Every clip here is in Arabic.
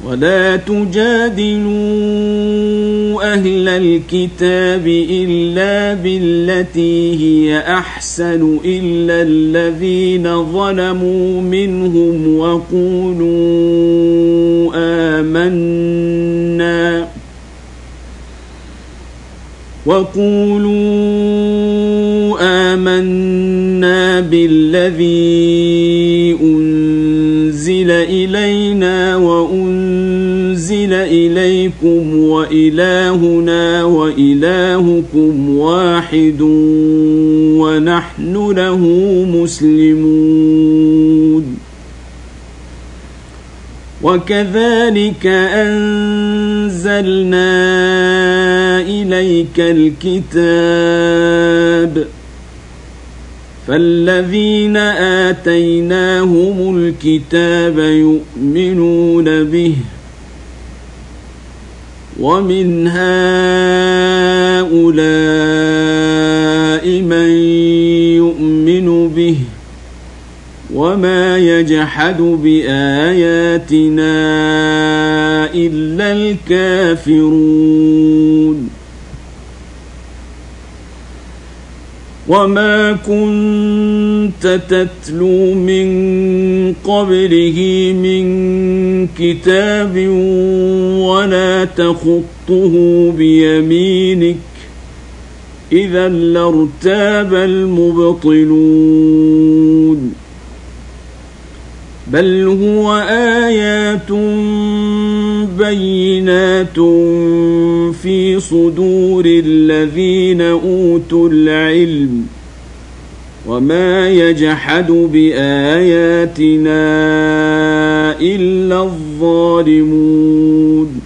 ولا تجادلوا أهل الكتاب إلا بالتي هي أحسن إلا الذين ظلموا منهم وقولوا آمنا بالذي أنزل إلينا وأنزل إليكم وإلهنا وإلهكم واحد ونحن له مسلمون وكذلك أنزلنا إليك الكتاب فالذين آتيناهم الكتاب يؤمنون به ومن هؤلاء من يؤمن به وما يجحد بآياتنا إلا الكافرون وما كنت تتلو من قبله من كتاب ولا تخطه بيمينك إذا لارتاب المبطلون بل هو آيات بينات في صدور الذين أوتوا العلم وما يجحد بآياتنا إلا الظالمون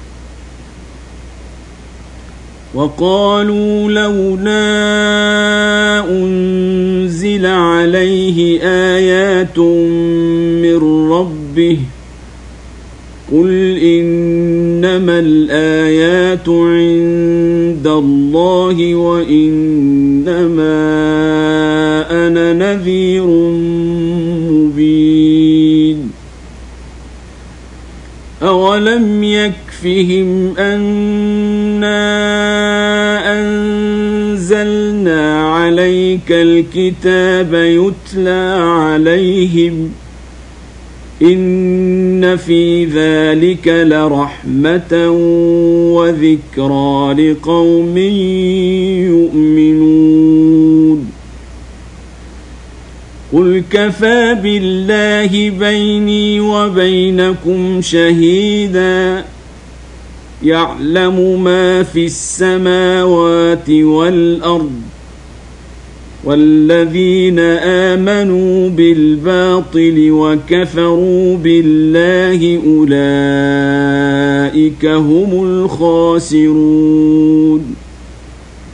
وقالوا لولا أنزل عليه آيات من ربه قل إنما الآيات عند الله وإنما أنا نذير مبين أولم يكفهم أنا أنزلنا عليك الكتاب يتلى عليهم إن في ذلك لرحمة وذكرى لقوم يؤمنون قل كفى بالله بيني وبينكم شهيدا يعلم ما في السماوات والأرض والذين آمنوا بالباطل وكفروا بالله أولئك هم الخاسرون